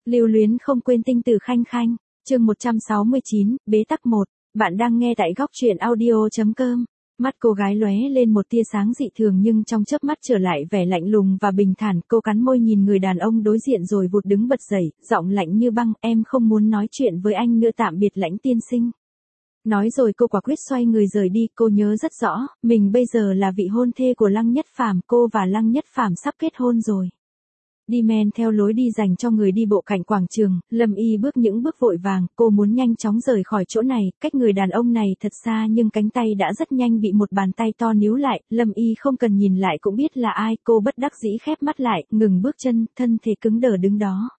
Lưu luyến không quên tinh tử khanh khanh, chương 169, bế tắc 1, bạn đang nghe tại góc truyện audio.com. Mắt cô gái lóe lên một tia sáng dị thường nhưng trong chớp mắt trở lại vẻ lạnh lùng và bình thản, cô cắn môi nhìn người đàn ông đối diện rồi vụt đứng bật dậy, giọng lạnh như băng, em không muốn nói chuyện với anh nữa, tạm biệt Lãnh tiên sinh. Nói rồi cô quả quyết xoay người rời đi, cô nhớ rất rõ, mình bây giờ là vị hôn thê của Lăng Nhất Phàm, cô và Lăng Nhất Phàm sắp kết hôn rồi. Đi men theo lối đi dành cho người đi bộ cạnh quảng trường, Lâm Y bước những bước vội vàng, cô muốn nhanh chóng rời khỏi chỗ này, cách người đàn ông này thật xa nhưng cánh tay đã rất nhanh bị một bàn tay to níu lại, Lâm Y không cần nhìn lại cũng biết là ai, cô bất đắc dĩ khép mắt lại, ngừng bước chân, thân thể cứng đờ đứng đó.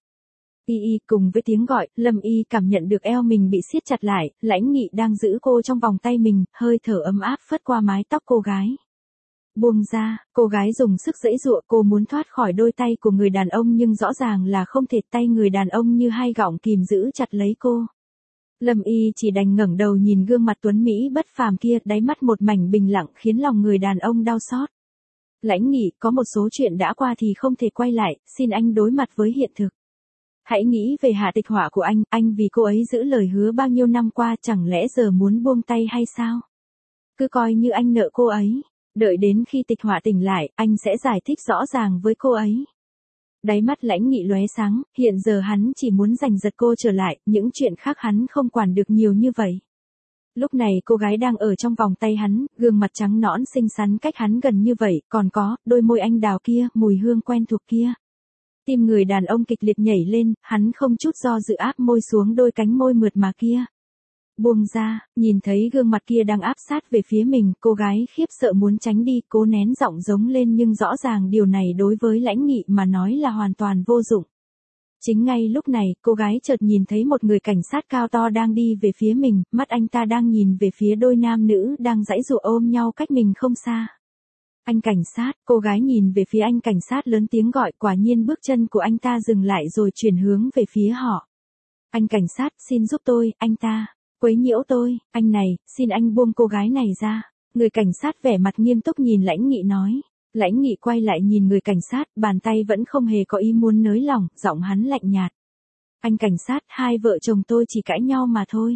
Y cùng với tiếng gọi, Lâm Y cảm nhận được eo mình bị siết chặt lại, Lãnh Nghị đang giữ cô trong vòng tay mình, hơi thở ấm áp phất qua mái tóc cô gái. Buông ra, cô gái dùng sức giãy giụa, cô muốn thoát khỏi đôi tay của người đàn ông nhưng rõ ràng là không thể, tay người đàn ông như hai gọng kìm giữ chặt lấy cô. Lâm Y chỉ đành ngẩng đầu nhìn gương mặt tuấn Mỹ bất phàm kia, đáy mắt một mảnh bình lặng khiến lòng người đàn ông đau xót. Lãnh Nghị, có một số chuyện đã qua thì không thể quay lại, xin anh đối mặt với hiện thực. Hãy nghĩ về Hạ Tịch Họa của anh vì cô ấy giữ lời hứa bao nhiêu năm qua, chẳng lẽ giờ muốn buông tay hay sao? Cứ coi như anh nợ cô ấy. Đợi đến khi Tịch Họa tỉnh lại, anh sẽ giải thích rõ ràng với cô ấy. Đáy mắt Lãnh Nghị lóe sáng, hiện giờ hắn chỉ muốn giành giật cô trở lại, những chuyện khác hắn không quản được nhiều như vậy. Lúc này cô gái đang ở trong vòng tay hắn, gương mặt trắng nõn xinh xắn cách hắn gần như vậy, còn có, đôi môi anh đào kia, mùi hương quen thuộc kia. Tim người đàn ông kịch liệt nhảy lên, hắn không chút do dự áp môi xuống đôi cánh môi mượt mà kia. Buông ra, nhìn thấy gương mặt kia đang áp sát về phía mình, cô gái khiếp sợ muốn tránh đi, cố nén giọng giống lên nhưng rõ ràng điều này đối với Lãnh Nghị mà nói là hoàn toàn vô dụng. Chính ngay lúc này, cô gái chợt nhìn thấy một người cảnh sát cao to đang đi về phía mình, mắt anh ta đang nhìn về phía đôi nam nữ đang giãy giụa ôm nhau cách mình không xa. Anh cảnh sát, cô gái nhìn về phía anh cảnh sát lớn tiếng gọi, quả nhiên bước chân của anh ta dừng lại rồi chuyển hướng về phía họ. Anh cảnh sát, xin giúp tôi, anh ta quấy nhiễu tôi, anh này, xin anh buông cô gái này ra. Người cảnh sát vẻ mặt nghiêm túc nhìn Lãnh Nghị nói. Lãnh Nghị quay lại nhìn người cảnh sát, bàn tay vẫn không hề có ý muốn nới lỏng, giọng hắn lạnh nhạt. Anh cảnh sát, hai vợ chồng tôi chỉ cãi nhau mà thôi.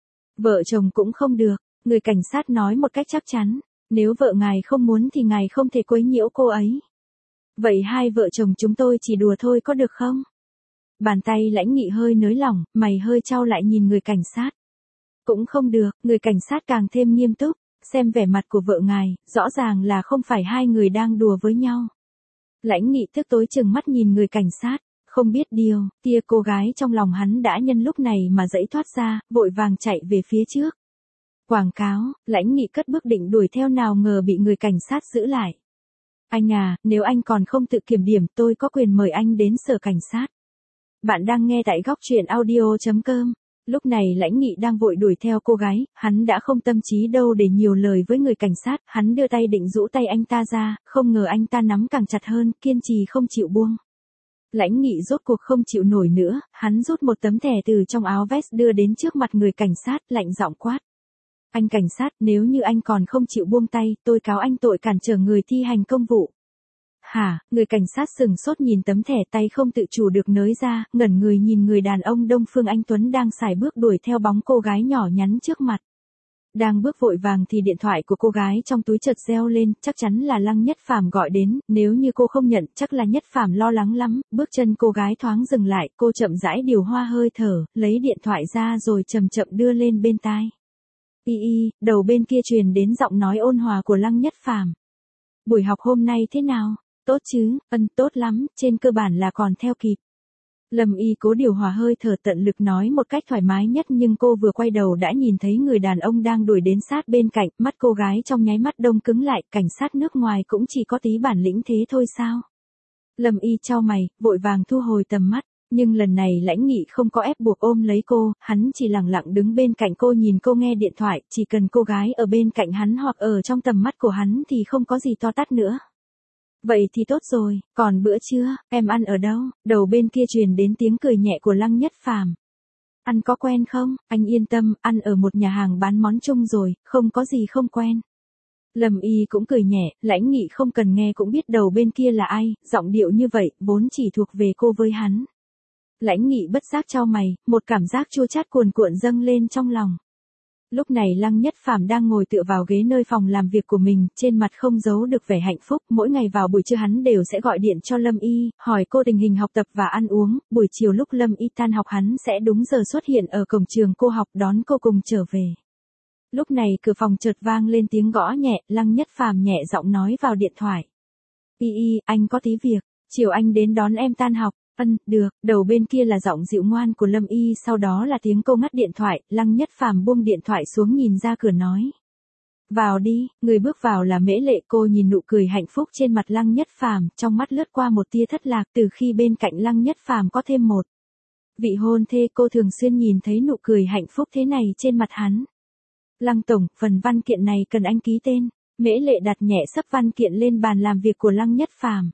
Vợ chồng cũng không được, người cảnh sát nói một cách chắc chắn. Nếu vợ ngài không muốn thì ngài không thể quấy nhiễu cô ấy. Vậy hai vợ chồng chúng tôi chỉ đùa thôi có được không? Bàn tay Lãnh Nghị hơi nới lỏng, mày hơi chau lại nhìn người cảnh sát. Cũng không được, người cảnh sát càng thêm nghiêm túc, xem vẻ mặt của vợ ngài, rõ ràng là không phải hai người đang đùa với nhau. Lãnh Nghị tức tối chừng mắt nhìn người cảnh sát, không biết điều, tia cô gái trong lòng hắn đã nhân lúc này mà giãy thoát ra, vội vàng chạy về phía trước. Quảng cáo, Lãnh Nghị cất bước định đuổi theo nào ngờ bị người cảnh sát giữ lại. Anh à, nếu anh còn không tự kiểm điểm tôi có quyền mời anh đến sở cảnh sát. Bạn đang nghe tại góc truyện audio.com. Lúc này Lãnh Nghị đang vội đuổi theo cô gái, hắn đã không tâm trí đâu để nhiều lời với người cảnh sát, hắn đưa tay định giũ tay anh ta ra, không ngờ anh ta nắm càng chặt hơn, kiên trì không chịu buông. Lãnh Nghị rốt cuộc không chịu nổi nữa, hắn rút một tấm thẻ từ trong áo vest đưa đến trước mặt người cảnh sát, lạnh giọng quát. Anh cảnh sát, nếu như anh còn không chịu buông tay, tôi cáo anh tội cản trở người thi hành công vụ. Hả, người cảnh sát sừng sốt nhìn tấm thẻ, tay không tự chủ được nới ra, ngẩn người nhìn người đàn ông Đông Phương Anh Tuấn đang sải bước đuổi theo bóng cô gái nhỏ nhắn trước mặt. Đang bước vội vàng thì điện thoại của cô gái trong túi chợt reo lên, chắc chắn là Lăng Nhất Phàm gọi đến, nếu như cô không nhận, chắc là Nhất Phàm lo lắng lắm, bước chân cô gái thoáng dừng lại, cô chậm rãi điều hòa hơi thở, lấy điện thoại ra rồi chậm chậm đưa lên bên tai. Đầu bên kia truyền đến giọng nói ôn hòa của Lăng Nhất Phàm. Buổi học hôm nay thế nào? Tốt chứ, tốt lắm, trên cơ bản là còn theo kịp. Lâm Y cố điều hòa hơi thở tận lực nói một cách thoải mái nhất nhưng cô vừa quay đầu đã nhìn thấy người đàn ông đang đuổi đến sát bên cạnh, mắt cô gái trong nháy mắt đông cứng lại, cảnh sát nước ngoài cũng chỉ có tí bản lĩnh thế thôi sao? Lâm Y chau mày, vội vàng thu hồi tầm mắt, nhưng lần này Lãnh Nghị không có ép buộc ôm lấy cô, hắn chỉ lặng lặng đứng bên cạnh cô nhìn cô nghe điện thoại, chỉ cần cô gái ở bên cạnh hắn hoặc ở trong tầm mắt của hắn thì không có gì to tát nữa. Vậy thì tốt rồi, còn bữa trưa, em ăn ở đâu? Đầu bên kia truyền đến tiếng cười nhẹ của Lăng Nhất Phàm. Ăn có quen không? Anh yên tâm, ăn ở một nhà hàng bán món chung rồi, không có gì không quen. Lâm Y cũng cười nhẹ, Lãnh Nghị không cần nghe cũng biết đầu bên kia là ai, giọng điệu như vậy, vốn chỉ thuộc về cô với hắn. Lãnh Nghị bất giác chau mày, một cảm giác chua chát cuồn cuộn dâng lên trong lòng. Lúc này Lăng Nhất Phàm đang ngồi tựa vào ghế nơi phòng làm việc của mình, trên mặt không giấu được vẻ hạnh phúc, mỗi ngày vào buổi trưa hắn đều sẽ gọi điện cho Lâm Y, hỏi cô tình hình học tập và ăn uống, buổi chiều lúc Lâm Y tan học hắn sẽ đúng giờ xuất hiện ở cổng trường cô học đón cô cùng trở về. Lúc này cửa phòng chợt vang lên tiếng gõ nhẹ, Lăng Nhất Phàm nhẹ giọng nói vào điện thoại. Y, anh có tí việc, chiều anh đến đón em tan học. Được, đầu bên kia là giọng dịu ngoan của Lâm Y, sau đó là tiếng cô ngắt điện thoại, Lăng Nhất Phàm buông điện thoại xuống nhìn ra cửa nói. Vào đi, người bước vào là Mễ Lệ, cô nhìn nụ cười hạnh phúc trên mặt Lăng Nhất Phàm, trong mắt lướt qua một tia thất lạc từ khi bên cạnh Lăng Nhất Phàm có thêm một vị hôn thê, cô thường xuyên nhìn thấy nụ cười hạnh phúc thế này trên mặt hắn. Lăng tổng, phần văn kiện này cần anh ký tên. Mễ Lệ đặt nhẹ xấp văn kiện lên bàn làm việc của Lăng Nhất Phàm.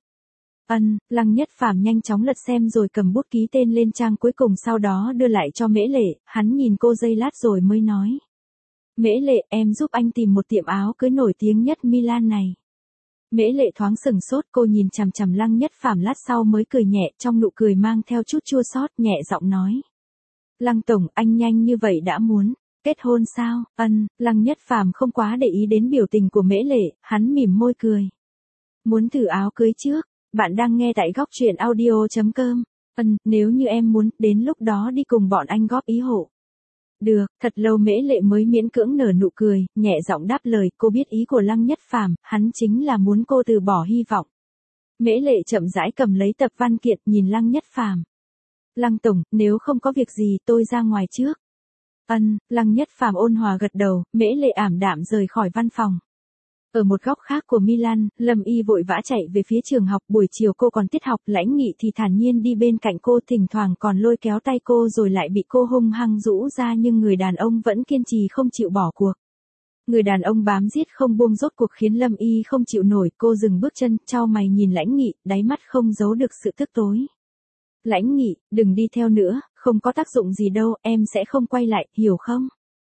Lăng Nhất Phàm nhanh chóng lật xem rồi cầm bút ký tên lên trang cuối cùng, sau đó đưa lại cho Mễ Lệ, hắn nhìn cô giây lát rồi mới nói. Mễ Lệ, em giúp anh tìm một tiệm áo cưới nổi tiếng nhất Milan này. Mễ Lệ thoáng sừng sốt, cô nhìn chằm chằm Lăng Nhất Phàm lát sau mới cười nhẹ, trong nụ cười mang theo chút chua xót, nhẹ giọng nói. Lăng tổng, anh nhanh như vậy đã muốn kết hôn sao? Lăng Nhất Phàm không quá để ý đến biểu tình của Mễ Lệ, hắn mỉm môi cười. Muốn thử áo cưới trước? Bạn đang nghe tại góc truyện audio.com. Nếu như em muốn, đến lúc đó đi cùng bọn anh góp ý hộ. Được, thật lâu Mễ Lệ mới miễn cưỡng nở nụ cười, nhẹ giọng đáp lời, cô biết ý của Lăng Nhất Phàm, hắn chính là muốn cô từ bỏ hy vọng. Mễ Lệ chậm rãi cầm lấy tập văn kiện, nhìn Lăng Nhất Phàm. Lăng tổng, nếu không có việc gì tôi ra ngoài trước. Lăng Nhất Phàm ôn hòa gật đầu, Mễ Lệ ảm đạm rời khỏi văn phòng. Ở một góc khác của Milan, Lâm Y vội vã chạy về phía trường học, buổi chiều cô còn tiết học, Lãnh Nghị thì thản nhiên đi bên cạnh cô, thỉnh thoảng còn lôi kéo tay cô rồi lại bị cô hung hăng rũ ra, nhưng người đàn ông vẫn kiên trì không chịu bỏ cuộc. Người đàn ông bám giết không buông, rốt cuộc khiến Lâm Y không chịu nổi, cô dừng bước chân, chau mày nhìn Lãnh Nghị, đáy mắt không giấu được sự tức tối. Lãnh Nghị, đừng đi theo nữa, không có tác dụng gì đâu, em sẽ không quay lại, hiểu không?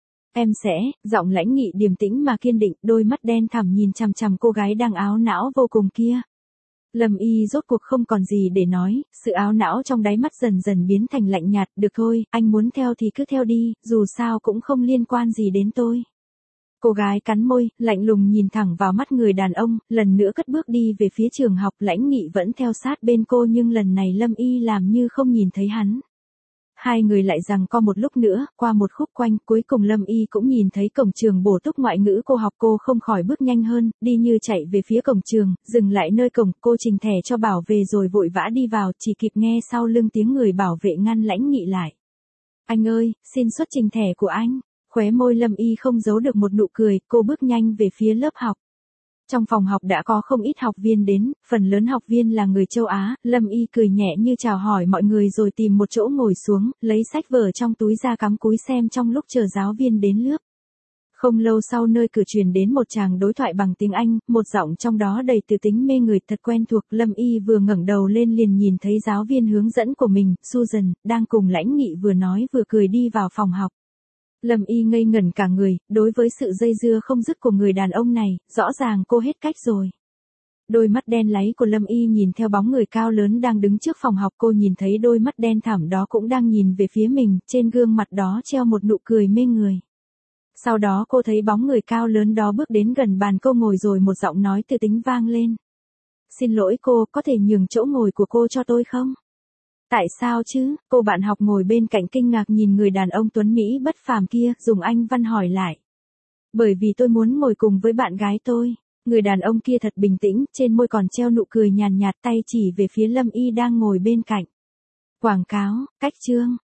Em sẽ, giọng Lãnh Nghị điềm tĩnh mà kiên định, đôi mắt đen thẳm nhìn chằm chằm cô gái đang áo não vô cùng kia. Lâm Y rốt cuộc không còn gì để nói, sự áo não trong đáy mắt dần dần biến thành lạnh nhạt, được thôi, anh muốn theo thì cứ theo đi, dù sao cũng không liên quan gì đến tôi. Cô gái cắn môi, lạnh lùng nhìn thẳng vào mắt người đàn ông, lần nữa cất bước đi về phía trường học, Lãnh Nghị vẫn theo sát bên cô nhưng lần này Lâm Y làm như không nhìn thấy hắn. Hai người lại giằng co một lúc nữa, qua một khúc quanh, cuối cùng Lâm Y cũng nhìn thấy cổng trường bổ túc ngoại ngữ cô học, cô không khỏi bước nhanh hơn, đi như chạy về phía cổng trường, dừng lại nơi cổng, cô trình thẻ cho bảo vệ rồi vội vã đi vào, chỉ kịp nghe sau lưng tiếng người bảo vệ ngăn Lãnh Nghị lại. Anh ơi, xin xuất trình thẻ của anh. Khóe môi Lâm Y không giấu được một nụ cười, cô bước nhanh về phía lớp học. Trong phòng học đã có không ít học viên đến, phần lớn học viên là người châu Á, Lâm Y cười nhẹ như chào hỏi mọi người rồi tìm một chỗ ngồi xuống, lấy sách vở trong túi ra cắm cúi xem trong lúc chờ giáo viên đến lớp. Không lâu sau nơi cửa truyền đến một tràng đối thoại bằng tiếng Anh, một giọng trong đó đầy từ tính mê người thật quen thuộc, Lâm Y vừa ngẩng đầu lên liền nhìn thấy giáo viên hướng dẫn của mình, Susan, đang cùng Lãnh Nghị vừa nói vừa cười đi vào phòng học. Lâm Y ngây ngẩn cả người, đối với sự dây dưa không dứt của người đàn ông này, rõ ràng cô hết cách rồi. Đôi mắt đen láy của Lâm Y nhìn theo bóng người cao lớn đang đứng trước phòng học, cô nhìn thấy đôi mắt đen thẳm đó cũng đang nhìn về phía mình, trên gương mặt đó treo một nụ cười mê người. Sau đó cô thấy bóng người cao lớn đó bước đến gần bàn cô ngồi rồi một giọng nói từ tính vang lên. Xin lỗi cô, có thể nhường chỗ ngồi của cô cho tôi không? Tại sao chứ? Cô bạn học ngồi bên cạnh kinh ngạc nhìn người đàn ông tuấn Mỹ bất phàm kia, dùng Anh văn hỏi lại. Bởi vì tôi muốn ngồi cùng với bạn gái tôi. Người đàn ông kia thật bình tĩnh, trên môi còn treo nụ cười nhàn nhạt, tay chỉ về phía Lâm Y đang ngồi bên cạnh. Quảng cáo, cách chương,